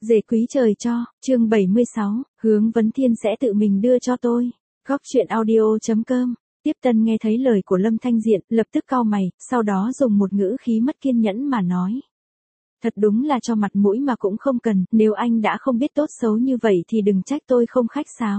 Dề quý trời cho, chương 76, Hướng Vấn Thiên sẽ tự mình đưa cho tôi. Góc chuyện audio.com. Tiếp Tân nghe thấy lời của Lâm Thanh Diện, lập tức cau mày, sau đó dùng một ngữ khí mất kiên nhẫn mà nói. Thật đúng là cho mặt mũi mà cũng không cần, nếu anh đã không biết tốt xấu như vậy thì đừng trách tôi không khách sáo.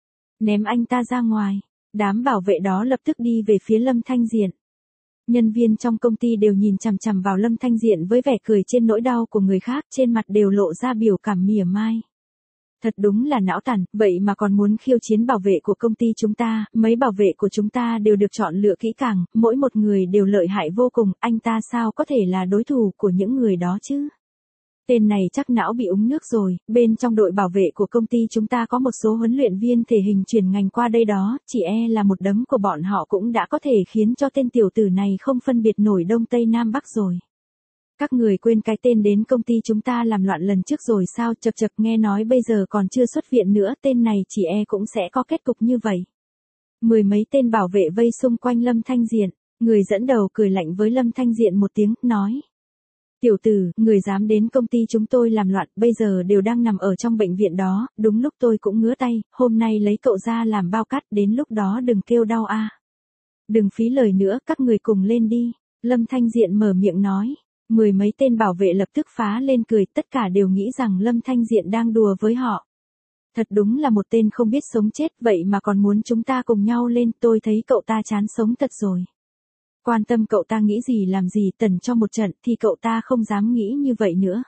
Ném anh ta ra ngoài, đám bảo vệ đó lập tức đi về phía Lâm Thanh Diện. Nhân viên trong công ty đều nhìn chằm chằm vào Lâm Thanh Diện với vẻ cười trên nỗi đau của người khác, trên mặt đều lộ ra biểu cảm mỉa mai. Thật đúng là não tàn, vậy mà còn muốn khiêu chiến bảo vệ của công ty chúng ta, mấy bảo vệ của chúng ta đều được chọn lựa kỹ càng, mỗi một người đều lợi hại vô cùng, anh ta sao có thể là đối thủ của những người đó chứ? Tên này chắc não bị úng nước rồi, bên trong đội bảo vệ của công ty chúng ta có một số huấn luyện viên thể hình chuyển ngành qua đây đó, chỉ là một đấm của bọn họ cũng đã có thể khiến cho tên tiểu tử này không phân biệt nổi Đông Tây Nam Bắc rồi. Các người quên cái tên đến công ty chúng ta làm loạn lần trước rồi sao? Chậc chậc, nghe nói bây giờ còn chưa xuất viện nữa, tên này chỉ cũng sẽ có kết cục như vậy. Mười mấy tên bảo vệ vây xung quanh Lâm Thanh Diện, người dẫn đầu cười lạnh với Lâm Thanh Diện một tiếng, nói. Tiểu tử, người dám đến công ty chúng tôi làm loạn, bây giờ đều đang nằm ở trong bệnh viện đó, đúng lúc tôi cũng ngứa tay, hôm nay lấy cậu ra làm bao cát, đến lúc đó đừng kêu đau a. Đừng phí lời nữa, các người cùng lên đi. Lâm Thanh Diện mở miệng nói. Mười mấy tên bảo vệ lập tức phá lên cười, tất cả đều nghĩ rằng Lâm Thanh Diện đang đùa với họ. Thật đúng là một tên không biết sống chết, vậy mà còn muốn chúng ta cùng nhau lên, tôi thấy cậu ta chán sống thật rồi. Quan tâm cậu ta nghĩ gì làm gì, tần cho một trận thì cậu ta không dám nghĩ như vậy nữa.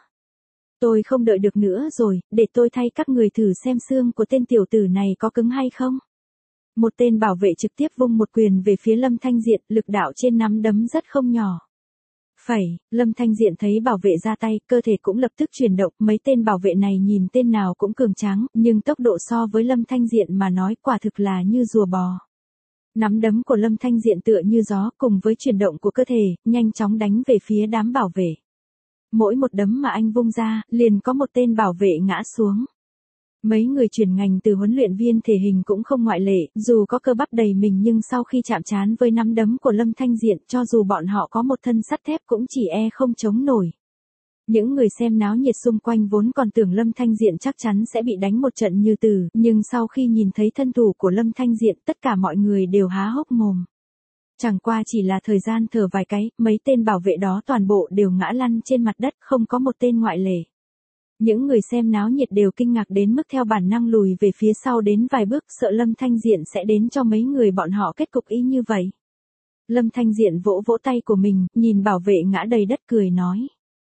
Tôi không đợi được nữa rồi, để tôi thay các người thử xem xương của tên tiểu tử này có cứng hay không. Một tên bảo vệ trực tiếp vung một quyền về phía Lâm Thanh Diện, lực đạo trên nắm đấm rất không nhỏ. Phẩy, Lâm Thanh Diện thấy bảo vệ ra tay, cơ thể cũng lập tức chuyển động, mấy tên bảo vệ này nhìn tên nào cũng cường tráng, nhưng tốc độ so với Lâm Thanh Diện mà nói quả thực là như rùa bò. Nắm đấm của Lâm Thanh Diện tựa như gió, cùng với chuyển động của cơ thể, nhanh chóng đánh về phía đám bảo vệ. Mỗi một đấm mà anh vung ra, liền có một tên bảo vệ ngã xuống. Mấy người chuyển ngành từ huấn luyện viên thể hình cũng không ngoại lệ, dù có cơ bắp đầy mình nhưng sau khi chạm trán với nắm đấm của Lâm Thanh Diện, cho dù bọn họ có một thân sắt thép cũng chỉ không chống nổi. Những người xem náo nhiệt xung quanh vốn còn tưởng Lâm Thanh Diện chắc chắn sẽ bị đánh một trận như tử, nhưng sau khi nhìn thấy thân thủ của Lâm Thanh Diện, tất cả mọi người đều há hốc mồm. Chẳng qua chỉ là thời gian thở vài cái, mấy tên bảo vệ đó toàn bộ đều ngã lăn trên mặt đất, không có một tên ngoại lệ. Những người xem náo nhiệt đều kinh ngạc đến mức theo bản năng lùi về phía sau đến vài bước, sợ Lâm Thanh Diện sẽ đến cho mấy người bọn họ kết cục y như vậy. Lâm Thanh Diện vỗ vỗ tay của mình, nhìn bảo vệ ngã đầy đất cười nói.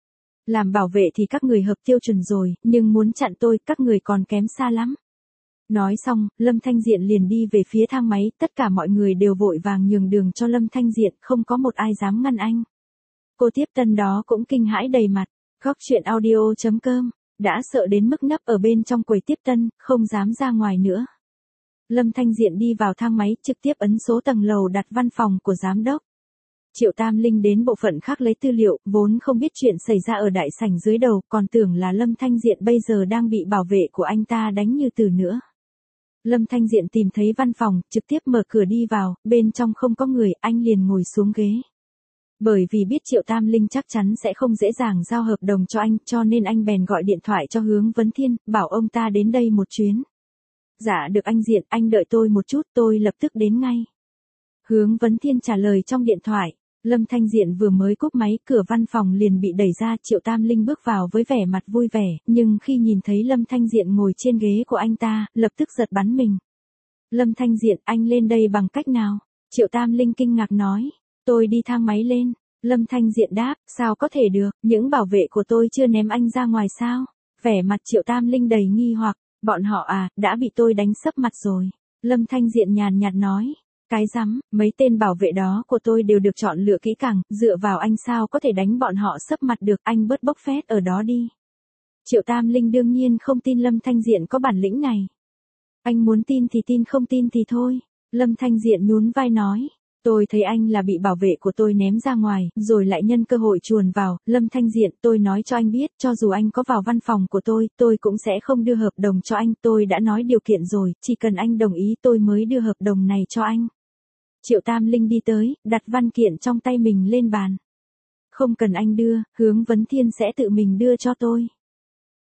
Làm bảo vệ thì các người hợp tiêu chuẩn rồi, nhưng muốn chặn tôi, các người còn kém xa lắm. Nói xong, Lâm Thanh Diện liền đi về phía thang máy, tất cả mọi người đều vội vàng nhường đường cho Lâm Thanh Diện, không có một ai dám ngăn anh. Cô tiếp tân đó cũng kinh hãi đầy mặt, góc chuyện audio.com. Đã sợ đến mức nấp ở bên trong quầy tiếp tân, không dám ra ngoài nữa. Lâm Thanh Diện đi vào thang máy, trực tiếp ấn số tầng lầu đặt văn phòng của giám đốc. Triệu Tam Linh đến bộ phận khác lấy tư liệu, vốn không biết chuyện xảy ra ở đại sảnh dưới đầu, còn tưởng là Lâm Thanh Diện bây giờ đang bị bảo vệ của anh ta đánh như từ nữa. Lâm Thanh Diện tìm thấy văn phòng, trực tiếp mở cửa đi vào, bên trong không có người, anh liền ngồi xuống ghế. Bởi vì biết Triệu Tam Linh chắc chắn sẽ không dễ dàng giao hợp đồng cho anh, cho nên anh bèn gọi điện thoại cho Hướng Vấn Thiên, bảo ông ta đến đây một chuyến. Dạ được anh Diện, anh đợi tôi một chút, tôi lập tức đến ngay. Hướng Vấn Thiên trả lời trong điện thoại. Lâm Thanh Diện vừa mới cúp máy, cửa văn phòng liền bị đẩy ra, Triệu Tam Linh bước vào với vẻ mặt vui vẻ, nhưng khi nhìn thấy Lâm Thanh Diện ngồi trên ghế của anh ta, lập tức giật bắn mình. Lâm Thanh Diện, anh lên đây bằng cách nào? Triệu Tam Linh kinh ngạc nói. Tôi đi thang máy lên. Lâm Thanh Diện đáp, sao có thể được, những bảo vệ của tôi chưa ném anh ra ngoài sao? Vẻ mặt Triệu Tam Linh đầy nghi hoặc, bọn họ đã bị tôi đánh sấp mặt rồi. Lâm Thanh Diện nhàn nhạt nói, cái rắm, mấy tên bảo vệ đó của tôi đều được chọn lựa kỹ càng, dựa vào anh sao có thể đánh bọn họ sấp mặt được, anh bớt bốc phét ở đó đi. Triệu Tam Linh đương nhiên không tin Lâm Thanh Diện có bản lĩnh này. Anh muốn tin thì tin, không tin thì thôi. Lâm Thanh Diện nhún vai nói. Tôi thấy anh là bị bảo vệ của tôi ném ra ngoài, rồi lại nhân cơ hội chuồn vào. Lâm Thanh Diện, tôi nói cho anh biết, cho dù anh có vào văn phòng của tôi cũng sẽ không đưa hợp đồng cho anh, tôi đã nói điều kiện rồi, chỉ cần anh đồng ý tôi mới đưa hợp đồng này cho anh. Triệu Tam Linh đi tới, đặt văn kiện trong tay mình lên bàn. Không cần anh đưa, Hướng Vấn Thiên sẽ tự mình đưa cho tôi.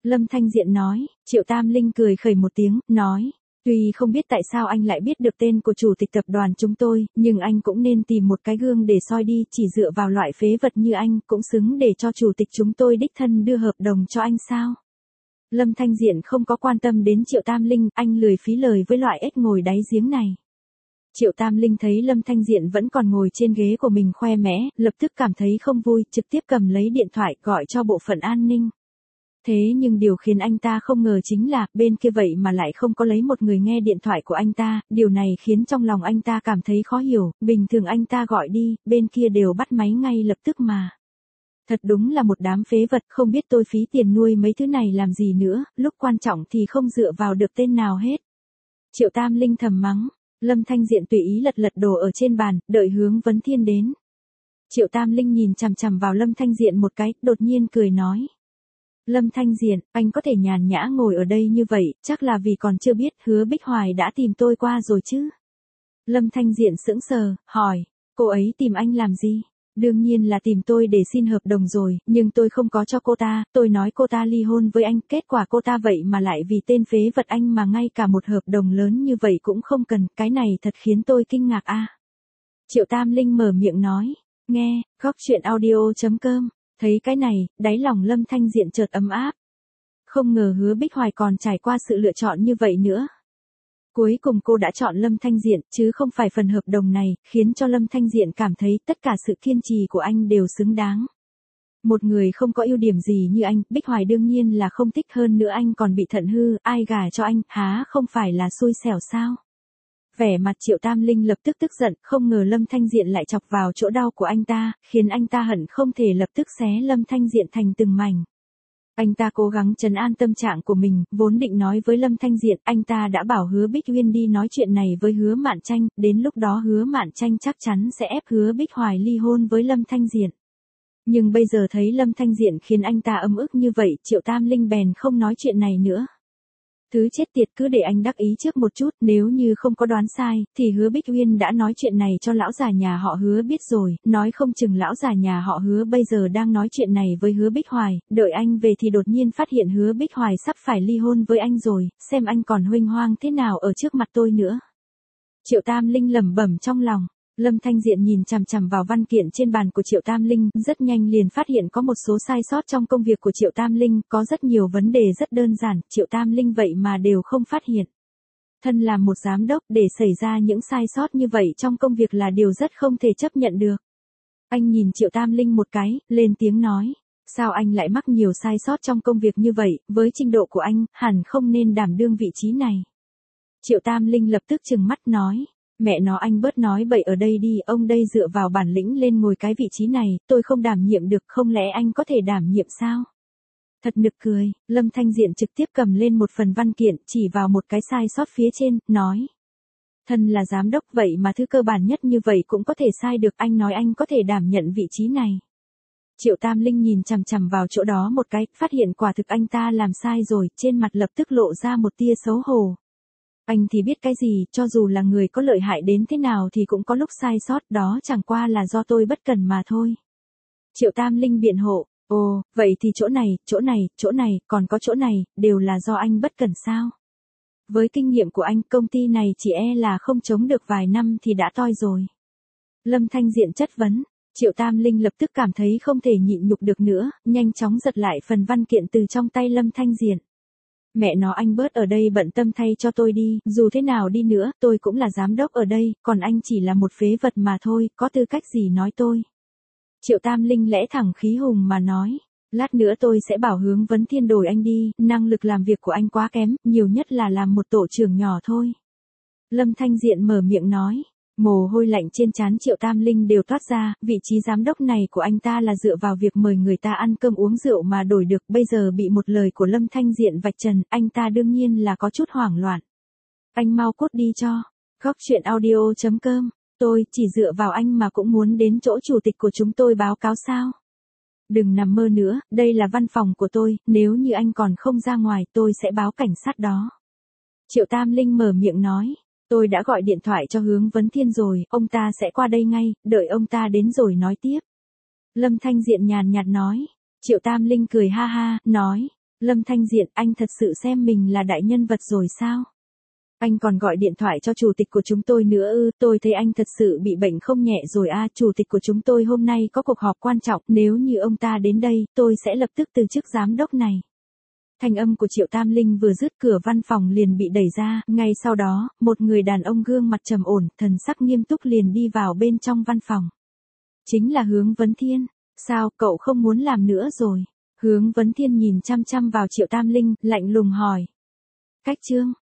Lâm Thanh Diện nói. Triệu Tam Linh cười khẩy một tiếng, nói. Tuy không biết tại sao anh lại biết được tên của chủ tịch tập đoàn chúng tôi, nhưng anh cũng nên tìm một cái gương để soi đi, chỉ dựa vào loại phế vật như anh cũng xứng để cho chủ tịch chúng tôi đích thân đưa hợp đồng cho anh sao? Lâm Thanh Diện không có quan tâm đến Triệu Tam Linh, anh lười phí lời với loại ếch ngồi đáy giếng này. Triệu Tam Linh thấy Lâm Thanh Diện vẫn còn ngồi trên ghế của mình khoe mẽ, lập tức cảm thấy không vui, trực tiếp cầm lấy điện thoại gọi cho bộ phận an ninh. Thế nhưng điều khiến anh ta không ngờ chính là, bên kia vậy mà lại không có lấy một người nghe điện thoại của anh ta, điều này khiến trong lòng anh ta cảm thấy khó hiểu, bình thường anh ta gọi đi, bên kia đều bắt máy ngay lập tức mà. Thật đúng là một đám phế vật, không biết tôi phí tiền nuôi mấy thứ này làm gì nữa, lúc quan trọng thì không dựa vào được tên nào hết. Triệu Tam Linh thầm mắng, Lâm Thanh Diện tùy ý lật lật đồ ở trên bàn, đợi Hướng Vấn Thiên đến. Triệu Tam Linh nhìn chằm chằm vào Lâm Thanh Diện một cái, đột nhiên cười nói. Lâm Thanh Diện, anh có thể nhàn nhã ngồi ở đây như vậy, chắc là vì còn chưa biết Hứa Bích Hoài đã tìm tôi qua rồi chứ. Lâm Thanh Diện sững sờ, hỏi, cô ấy tìm anh làm gì? Đương nhiên là tìm tôi để xin hợp đồng rồi, nhưng tôi không có cho cô ta, tôi nói cô ta ly hôn với anh, kết quả cô ta vậy mà lại vì tên phế vật anh mà ngay cả một hợp đồng lớn như vậy cũng không cần, cái này thật khiến tôi kinh ngạc a. Triệu Tam Linh mở miệng nói, nghe, góc chuyện audio.com. Thấy cái này, đáy lòng Lâm Thanh Diện chợt ấm áp. Không ngờ Hứa Bích Hoài còn trải qua sự lựa chọn như vậy nữa. Cuối cùng cô đã chọn Lâm Thanh Diện, chứ không phải phần hợp đồng này, khiến cho Lâm Thanh Diện cảm thấy tất cả sự kiên trì của anh đều xứng đáng. Một người không có ưu điểm gì như anh, Bích Hoài đương nhiên là không thích, hơn nữa anh còn bị thận hư, ai gả cho anh, há không phải là xui xẻo sao? Vẻ mặt Triệu Tam Linh lập tức tức giận, không ngờ Lâm Thanh Diện lại chọc vào chỗ đau của anh ta, khiến anh ta hận không thể lập tức xé Lâm Thanh Diện thành từng mảnh. Anh ta cố gắng trấn an tâm trạng của mình, vốn định nói với Lâm Thanh Diện, anh ta đã bảo Hứa Bích Uyên đi nói chuyện này với Hứa Mạn Tranh, đến lúc đó Hứa Mạn Tranh chắc chắn sẽ ép Hứa Bích Hoài ly hôn với Lâm Thanh Diện. Nhưng bây giờ thấy Lâm Thanh Diện khiến anh ta ấm ức như vậy, Triệu Tam Linh bèn không nói chuyện này nữa. Thứ chết tiệt, cứ để anh đắc ý trước một chút, nếu như không có đoán sai, thì Hứa Bích Uyên đã nói chuyện này cho lão già nhà họ Hứa biết rồi, nói không chừng lão già nhà họ Hứa bây giờ đang nói chuyện này với Hứa Bích Hoài, đợi anh về thì đột nhiên phát hiện Hứa Bích Hoài sắp phải ly hôn với anh rồi, xem anh còn huênh hoang thế nào ở trước mặt tôi nữa. Triệu Tam Linh lẩm bẩm trong lòng. Lâm Thanh Diện nhìn chằm chằm vào văn kiện trên bàn của Triệu Tam Linh, rất nhanh liền phát hiện có một số sai sót trong công việc của Triệu Tam Linh, có rất nhiều vấn đề rất đơn giản, Triệu Tam Linh vậy mà đều không phát hiện. Thân là một giám đốc, để xảy ra những sai sót như vậy trong công việc là điều rất không thể chấp nhận được. Anh nhìn Triệu Tam Linh một cái, lên tiếng nói, sao anh lại mắc nhiều sai sót trong công việc như vậy, với trình độ của anh, hẳn không nên đảm đương vị trí này. Triệu Tam Linh lập tức trừng mắt nói. Mẹ nó, anh bớt nói bậy ở đây đi, ông đây dựa vào bản lĩnh lên ngồi cái vị trí này, tôi không đảm nhiệm được, không lẽ anh có thể đảm nhiệm sao? Thật nực cười, Lâm Thanh Diện trực tiếp cầm lên một phần văn kiện, chỉ vào một cái sai sót phía trên, nói. Thân là giám đốc vậy mà thứ cơ bản nhất như vậy cũng có thể sai được, anh nói anh có thể đảm nhận vị trí này. Triệu Tam Linh nhìn chằm chằm vào chỗ đó một cái, phát hiện quả thực anh ta làm sai rồi, trên mặt lập tức lộ ra một tia xấu hổ. Anh thì biết cái gì, cho dù là người có lợi hại đến thế nào thì cũng có lúc sai sót, đó chẳng qua là do tôi bất cẩn mà thôi. Triệu Tam Linh biện hộ, ồ, vậy thì chỗ này, còn có chỗ này, đều là do anh bất cẩn sao? Với kinh nghiệm của anh, công ty này chỉ e là không chống được vài năm thì đã toi rồi. Lâm Thanh Diện chất vấn, Triệu Tam Linh lập tức cảm thấy không thể nhịn nhục được nữa, nhanh chóng giật lại phần văn kiện từ trong tay Lâm Thanh Diện. Mẹ nó, anh bớt ở đây bận tâm thay cho tôi đi, dù thế nào đi nữa, tôi cũng là giám đốc ở đây, còn anh chỉ là một phế vật mà thôi, có tư cách gì nói tôi. Triệu Tam Linh lẽ thẳng khí hùng mà nói, lát nữa tôi sẽ bảo Hướng Vấn Thiên đổi anh đi, năng lực làm việc của anh quá kém, nhiều nhất là làm một tổ trưởng nhỏ thôi. Lâm Thanh Diện mở miệng nói. Mồ hôi lạnh trên trán Triệu Tam Linh đều toát ra, vị trí giám đốc này của anh ta là dựa vào việc mời người ta ăn cơm uống rượu mà đổi được, bây giờ bị một lời của Lâm Thanh Diện vạch trần, anh ta đương nhiên là có chút hoảng loạn. Anh mau cút đi cho. Góc chuyện audio.com, tôi chỉ dựa vào anh mà cũng muốn đến chỗ chủ tịch của chúng tôi báo cáo sao? Đừng nằm mơ nữa, đây là văn phòng của tôi, nếu như anh còn không ra ngoài tôi sẽ báo cảnh sát đó. Triệu Tam Linh mở miệng nói. Tôi đã gọi điện thoại cho Hướng Vấn Thiên rồi, ông ta sẽ qua đây ngay, đợi ông ta đến rồi nói tiếp. Lâm Thanh Diện nhàn nhạt nói. Triệu Tam Linh cười ha ha, nói. Lâm Thanh Diện, anh thật sự xem mình là đại nhân vật rồi sao? Anh còn gọi điện thoại cho chủ tịch của chúng tôi nữa ư, tôi thấy anh thật sự bị bệnh không nhẹ rồi à, chủ tịch của chúng tôi hôm nay có cuộc họp quan trọng, nếu như ông ta đến đây, tôi sẽ lập tức từ chức giám đốc này. Thanh âm của Triệu Tam Linh vừa dứt cửa văn phòng liền bị đẩy ra, ngay sau đó, một người đàn ông gương mặt trầm ổn, thần sắc nghiêm túc liền đi vào bên trong văn phòng. Chính là Hướng Vấn Thiên. Sao, cậu không muốn làm nữa rồi? Hướng Vấn Thiên nhìn chăm chăm vào Triệu Tam Linh, lạnh lùng hỏi. Cách Trương,